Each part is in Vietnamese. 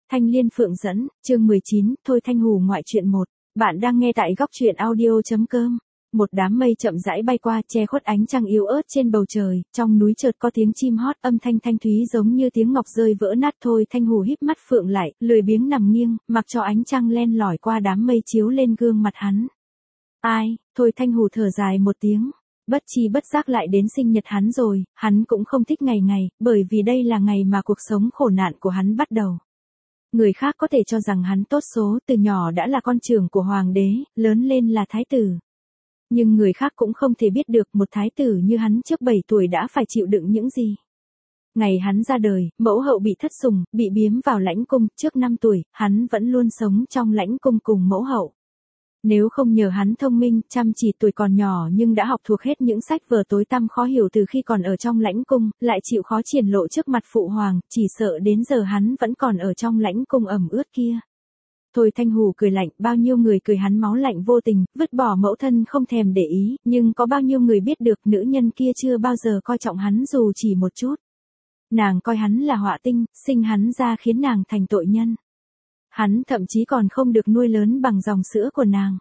Thanh Liên Phượng dẫn, chương 19, Thôi Thanh Hù ngoại truyện 1. Bạn đang nghe tại góc truyện audio.com. Một đám mây chậm rãi bay qua, che khuất ánh trăng yếu ớt trên bầu trời, trong núi chợt có tiếng chim hót, âm thanh thanh thúy giống như tiếng ngọc rơi vỡ nát. Thôi Thanh Hù híp mắt phượng lại, lười biếng nằm nghiêng, mặc cho ánh trăng len lỏi qua đám mây chiếu lên gương mặt hắn. Ai? Thôi Thanh Hù thở dài một tiếng. Bất chi bất giác lại đến sinh nhật hắn rồi, hắn cũng không thích ngày ngày, bởi vì đây là ngày mà cuộc sống khổ nạn của hắn bắt đầu. Người khác có thể cho rằng hắn tốt số, từ nhỏ đã là con trưởng của hoàng đế, lớn lên là thái tử. Nhưng người khác cũng không thể biết được một thái tử như hắn trước 7 tuổi đã phải chịu đựng những gì. Ngày hắn ra đời, mẫu hậu bị thất sủng, bị biếm vào lãnh cung, trước 5 tuổi, hắn vẫn luôn sống trong lãnh cung cùng mẫu hậu. Nếu không nhờ hắn thông minh, chăm chỉ tuổi còn nhỏ nhưng đã học thuộc hết những sách vở tối tăm khó hiểu từ khi còn ở trong lãnh cung, lại chịu khó triển lộ trước mặt phụ hoàng, chỉ sợ đến giờ hắn vẫn còn ở trong lãnh cung ẩm ướt kia. Thôi Thanh Hù cười lạnh, bao nhiêu người cười hắn máu lạnh vô tình, vứt bỏ mẫu thân không thèm để ý, nhưng có bao nhiêu người biết được nữ nhân kia chưa bao giờ coi trọng hắn dù chỉ một chút. Nàng coi hắn là họa tinh, sinh hắn ra khiến nàng thành tội nhân. Hắn thậm chí còn không được nuôi lớn bằng dòng sữa của nàng.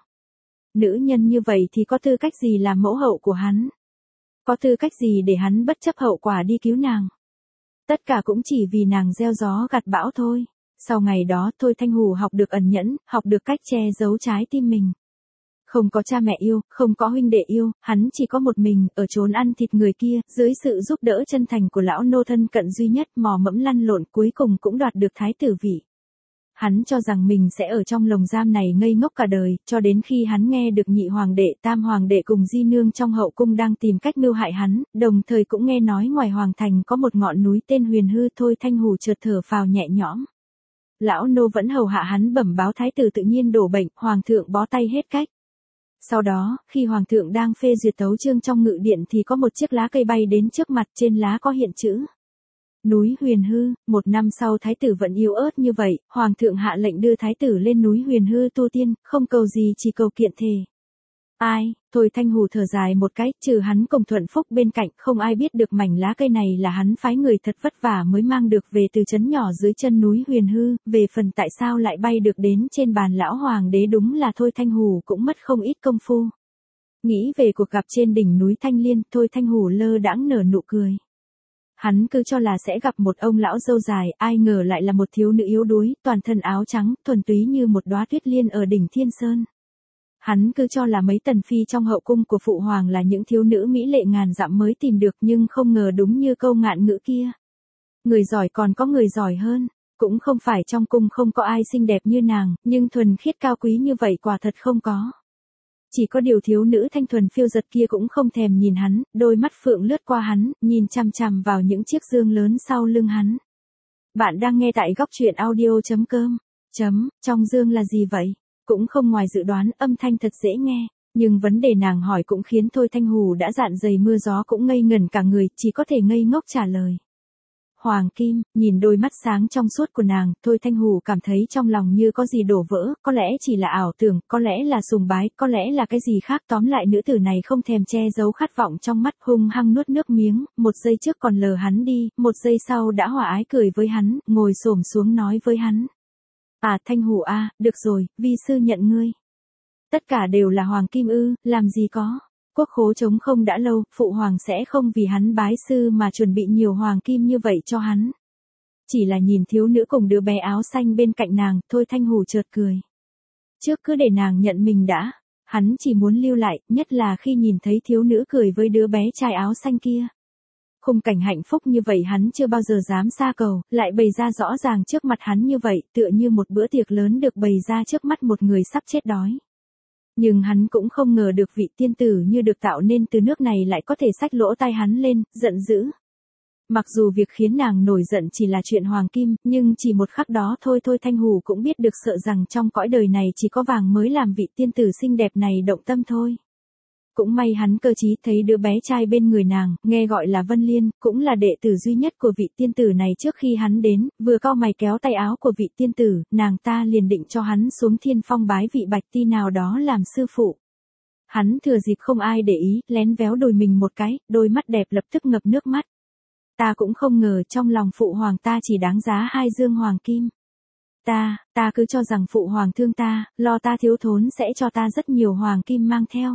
Nữ nhân như vậy thì có tư cách gì làm mẫu hậu của hắn? Có tư cách gì để hắn bất chấp hậu quả đi cứu nàng? Tất cả cũng chỉ vì nàng gieo gió gặt bão thôi. Sau ngày đó, Thôi Thanh Hù học được ẩn nhẫn, học được cách che giấu trái tim mình. Không có cha mẹ yêu, không có huynh đệ yêu, hắn chỉ có một mình, ở chốn ăn thịt người kia, dưới sự giúp đỡ chân thành của lão nô thân cận duy nhất, mò mẫm lăn lộn cuối cùng cũng đoạt được thái tử vị. Hắn cho rằng mình sẽ ở trong lồng giam này ngây ngốc cả đời, cho đến khi hắn nghe được nhị hoàng đệ, tam hoàng đệ cùng di nương trong hậu cung đang tìm cách mưu hại hắn, đồng thời cũng nghe nói ngoài hoàng thành có một ngọn núi tên Huyền Hư. Thôi Thanh Hù chợt thở phào nhẹ nhõm. Lão nô vẫn hầu hạ hắn bẩm báo thái tử tự nhiên đổ bệnh, hoàng thượng bó tay hết cách. Sau đó, khi hoàng thượng đang phê duyệt tấu chương trong ngự điện thì có một chiếc lá cây bay đến trước mặt, trên lá có hiện chữ núi Huyền Hư. 1 năm sau thái tử vẫn yếu ớt như vậy, hoàng thượng hạ lệnh đưa thái tử lên núi Huyền Hư tu tiên, không cầu gì chỉ cầu kiện thề. Ai? Thôi Thanh Hù thở dài một cái, trừ hắn cùng Thuận Phúc bên cạnh, không ai biết được mảnh lá cây này là hắn phái người thật vất vả mới mang được về từ trấn nhỏ dưới chân núi Huyền Hư. Về phần tại sao lại bay được đến trên bàn lão hoàng đế, đúng là Thôi Thanh Hù cũng mất không ít công phu. Nghĩ về cuộc gặp trên đỉnh núi Thanh Liên, Thôi Thanh Hù lơ đãng nở nụ cười. Hắn cứ cho là sẽ gặp một ông lão râu dài, ai ngờ lại là một thiếu nữ yếu đuối, toàn thân áo trắng, thuần túy như một đóa tuyết liên ở đỉnh Thiên Sơn. Hắn cứ cho là mấy tần phi trong hậu cung của phụ hoàng là những thiếu nữ mỹ lệ ngàn dặm mới tìm được, nhưng không ngờ đúng như câu ngạn ngữ kia. Người giỏi còn có người giỏi hơn, cũng không phải trong cung không có ai xinh đẹp như nàng, nhưng thuần khiết cao quý như vậy quả thật không có. Chỉ có điều thiếu nữ thanh thuần phiêu giật kia cũng không thèm nhìn hắn, đôi mắt phượng lướt qua hắn, nhìn chằm chằm vào những chiếc dương lớn sau lưng hắn. Bạn đang nghe tại góc truyện audio.com. Trong dương là gì vậy? Cũng không ngoài dự đoán, âm thanh thật dễ nghe, nhưng vấn đề nàng hỏi cũng khiến Thôi Thanh Hù đã dạn dày mưa gió cũng ngây ngẩn cả người, chỉ có thể ngây ngốc trả lời. Hoàng kim. Nhìn đôi mắt sáng trong suốt của nàng, Thôi Thanh Hù cảm thấy trong lòng như có gì đổ vỡ, có lẽ chỉ là ảo tưởng, có lẽ là sùng bái, có lẽ là cái gì khác, tóm lại nữ tử này không thèm che giấu khát vọng trong mắt, hung hăng nuốt nước miếng, một giây trước còn lờ hắn đi, một giây sau đã hòa ái cười với hắn, ngồi xổm xuống nói với hắn. À Thanh Hù à, được rồi, vi sư nhận ngươi. Tất cả đều là hoàng kim ư, làm gì có. Quốc khố trống không đã lâu, phụ hoàng sẽ không vì hắn bái sư mà chuẩn bị nhiều hoàng kim như vậy cho hắn. Chỉ là nhìn thiếu nữ cùng đứa bé áo xanh bên cạnh nàng, Thôi Thanh Hù chợt cười. Trước cứ để nàng nhận mình đã, hắn chỉ muốn lưu lại, nhất là khi nhìn thấy thiếu nữ cười với đứa bé trai áo xanh kia. Khung cảnh hạnh phúc như vậy hắn chưa bao giờ dám xa cầu, lại bày ra rõ ràng trước mặt hắn như vậy, tựa như một bữa tiệc lớn được bày ra trước mắt một người sắp chết đói. Nhưng hắn cũng không ngờ được vị tiên tử như được tạo nên từ nước này lại có thể xách lỗ tai hắn lên, giận dữ. Mặc dù việc khiến nàng nổi giận chỉ là chuyện hoàng kim, nhưng chỉ một khắc đó thôi Thôi Thanh Hù cũng biết được sợ rằng trong cõi đời này chỉ có vàng mới làm vị tiên tử xinh đẹp này động tâm thôi. Cũng may hắn cơ trí thấy đứa bé trai bên người nàng, nghe gọi là Vân Liên, cũng là đệ tử duy nhất của vị tiên tử này. Trước khi hắn đến, vừa cau mày kéo tay áo của vị tiên tử, nàng ta liền định cho hắn xuống thiên phong bái vị bạch ti nào đó làm sư phụ. Hắn thừa dịp không ai để ý, lén véo đùi mình một cái, đôi mắt đẹp lập tức ngập nước mắt. Ta cũng không ngờ trong lòng phụ hoàng ta chỉ đáng giá 2 dương hoàng kim. Ta cứ cho rằng phụ hoàng thương ta, lo ta thiếu thốn sẽ cho ta rất nhiều hoàng kim mang theo.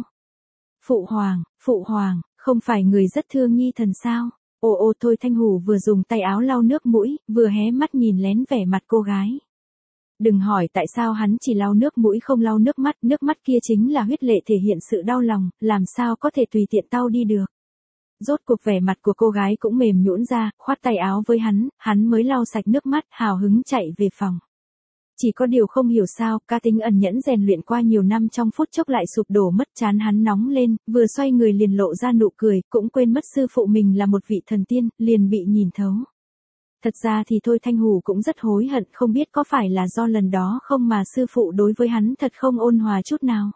Phụ hoàng, không phải người rất thương nhi thần sao? Ô Thôi Thanh Hủ vừa dùng tay áo lau nước mũi, vừa hé mắt nhìn lén vẻ mặt cô gái. Đừng hỏi tại sao hắn chỉ lau nước mũi không lau nước mắt kia chính là huyết lệ thể hiện sự đau lòng, làm sao có thể tùy tiện tao đi được. Rốt cuộc vẻ mặt của cô gái cũng mềm nhũn ra, khoát tay áo với hắn mới lau sạch nước mắt, hào hứng chạy về phòng. Chỉ có điều không hiểu sao, cá tính ẩn nhẫn rèn luyện qua nhiều năm trong phút chốc lại sụp đổ mất, chán hắn nóng lên, vừa xoay người liền lộ ra nụ cười, cũng quên mất sư phụ mình là một vị thần tiên, liền bị nhìn thấu. Thật ra thì Thôi Thanh Hủ cũng rất hối hận, không biết có phải là do lần đó không mà sư phụ đối với hắn thật không ôn hòa chút nào.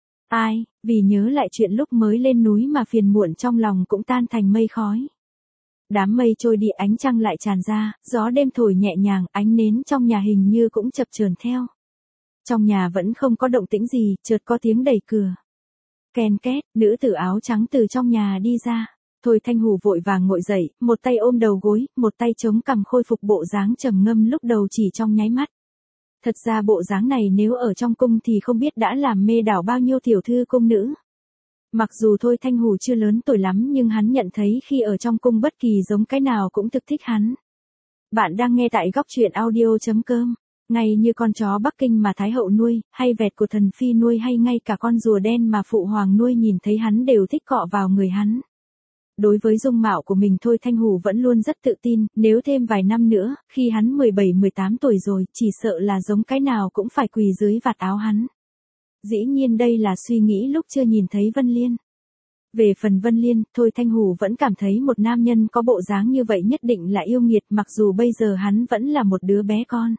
Vì nhớ lại chuyện lúc mới lên núi mà phiền muộn trong lòng cũng tan thành mây khói. Đám mây trôi đi, ánh trăng lại tràn ra, gió đêm thổi nhẹ nhàng, ánh nến trong nhà hình như cũng chập chờn theo. Trong nhà vẫn không có động tĩnh gì, chợt có tiếng đẩy cửa. Ken két, nữ tử áo trắng từ trong nhà đi ra. Thôi Thanh Hủ vội vàng ngồi dậy, một tay ôm đầu gối, một tay chống cằm khôi phục bộ dáng trầm ngâm lúc đầu chỉ trong nháy mắt. Thật ra bộ dáng này nếu ở trong cung thì không biết đã làm mê đảo bao nhiêu tiểu thư cung nữ. Mặc dù Thôi Thanh Hủ chưa lớn tuổi lắm nhưng hắn nhận thấy khi ở trong cung bất kỳ giống cái nào cũng thực thích hắn. Bạn đang nghe tại góc truyện audio.com. Ngay như con chó Bắc Kinh mà Thái hậu nuôi, hay vẹt của thần phi nuôi, hay ngay cả con rùa đen mà phụ hoàng nuôi, nhìn thấy hắn đều thích cọ vào người hắn. Đối với dung mạo của mình Thôi Thanh Hủ vẫn luôn rất tự tin, nếu thêm vài năm nữa, khi hắn 17-18 tuổi rồi, chỉ sợ là giống cái nào cũng phải quỳ dưới vạt áo hắn. Dĩ nhiên đây là suy nghĩ lúc chưa nhìn thấy Vân Liên. Về phần Vân Liên, Thôi Thanh Hủ vẫn cảm thấy một nam nhân có bộ dáng như vậy nhất định là yêu nghiệt, mặc dù bây giờ hắn vẫn là một đứa bé con.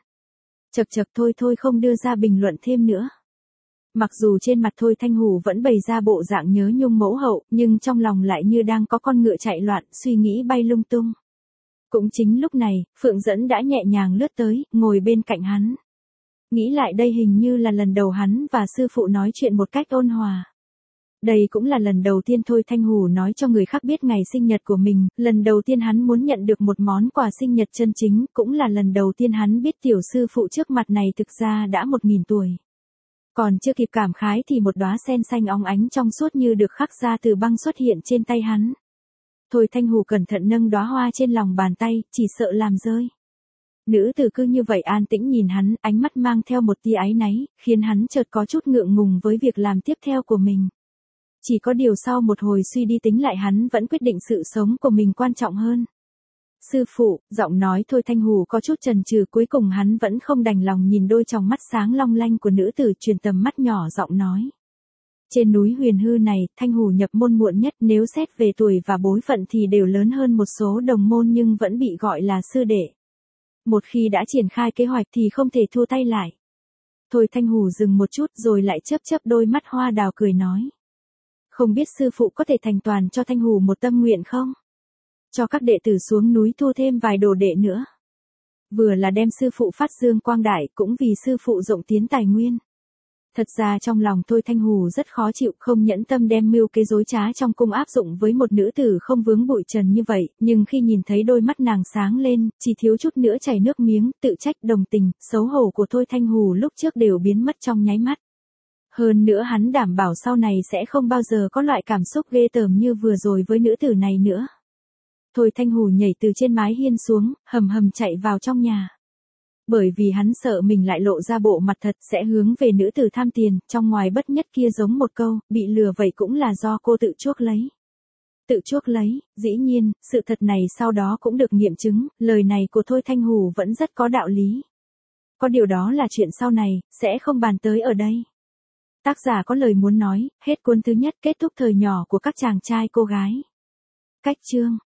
Chật thôi không đưa ra bình luận thêm nữa. Mặc dù trên mặt Thôi Thanh Hủ vẫn bày ra bộ dạng nhớ nhung mẫu hậu, nhưng trong lòng lại như đang có con ngựa chạy loạn, suy nghĩ bay lung tung. Cũng chính lúc này, Phượng Dẫn đã nhẹ nhàng lướt tới, ngồi bên cạnh hắn. Nghĩ lại đây hình như là lần đầu hắn và sư phụ nói chuyện một cách ôn hòa. Đây cũng là lần đầu tiên Thôi Thanh Hủ nói cho người khác biết ngày sinh nhật của mình, lần đầu tiên hắn muốn nhận được một món quà sinh nhật chân chính, cũng là lần đầu tiên hắn biết tiểu sư phụ trước mặt này thực ra đã 1000 tuổi. Còn chưa kịp cảm khái thì một đóa sen xanh óng ánh trong suốt như được khắc ra từ băng xuất hiện trên tay hắn. Thôi Thanh Hủ cẩn thận nâng đóa hoa trên lòng bàn tay, chỉ sợ làm rơi. Nữ tử cứ như vậy an tĩnh nhìn hắn, ánh mắt mang theo một tia áy náy, khiến hắn chợt có chút ngượng ngùng với việc làm tiếp theo của mình. Chỉ có điều sau một hồi suy đi tính lại hắn vẫn quyết định sự sống của mình quan trọng hơn. Sư phụ, giọng nói Thôi Thanh Hủ có chút chần chừ, cuối cùng hắn vẫn không đành lòng nhìn đôi tròng mắt sáng long lanh của nữ tử, truyền tầm mắt nhỏ giọng nói. Trên núi Huyền Hư này, Thanh Hủ nhập môn muộn nhất, nếu xét về tuổi và bối phận thì đều lớn hơn một số đồng môn nhưng vẫn bị gọi là sư đệ. Một khi đã triển khai kế hoạch thì không thể thua tay lại. Thôi Thanh Hủ dừng một chút rồi lại chớp đôi mắt hoa đào cười nói. Không biết sư phụ có thể thành toàn cho Thanh Hủ một tâm nguyện không? Cho các đệ tử xuống núi thu thêm vài đồ đệ nữa. Vừa là đem sư phụ phát dương quang đại, cũng vì sư phụ rộng tiến tài nguyên. Thật ra trong lòng Thôi Thanh Hủ rất khó chịu, không nhẫn tâm đem mưu kế dối trá trong cung áp dụng với một nữ tử không vướng bụi trần như vậy, nhưng khi nhìn thấy đôi mắt nàng sáng lên, chỉ thiếu chút nữa chảy nước miếng, tự trách, đồng tình, xấu hổ của Thôi Thanh Hủ lúc trước đều biến mất trong nháy mắt. Hơn nữa hắn đảm bảo sau này sẽ không bao giờ có loại cảm xúc ghê tởm như vừa rồi với nữ tử này nữa. Thôi Thanh Hủ nhảy từ trên mái hiên xuống, hầm chạy vào trong nhà. Bởi vì hắn sợ mình lại lộ ra bộ mặt thật sẽ hướng về nữ tử tham tiền, trong ngoài bất nhất kia giống một câu, bị lừa vậy cũng là do cô tự chuốc lấy. Tự chuốc lấy, dĩ nhiên, sự thật này sau đó cũng được nghiệm chứng, lời này của Thôi Thanh Hủ vẫn rất có đạo lý. Có điều đó là chuyện sau này, sẽ không bàn tới ở đây. Tác giả có lời muốn nói, hết cuốn thứ nhất, kết thúc thời nhỏ của các chàng trai cô gái. Cách chương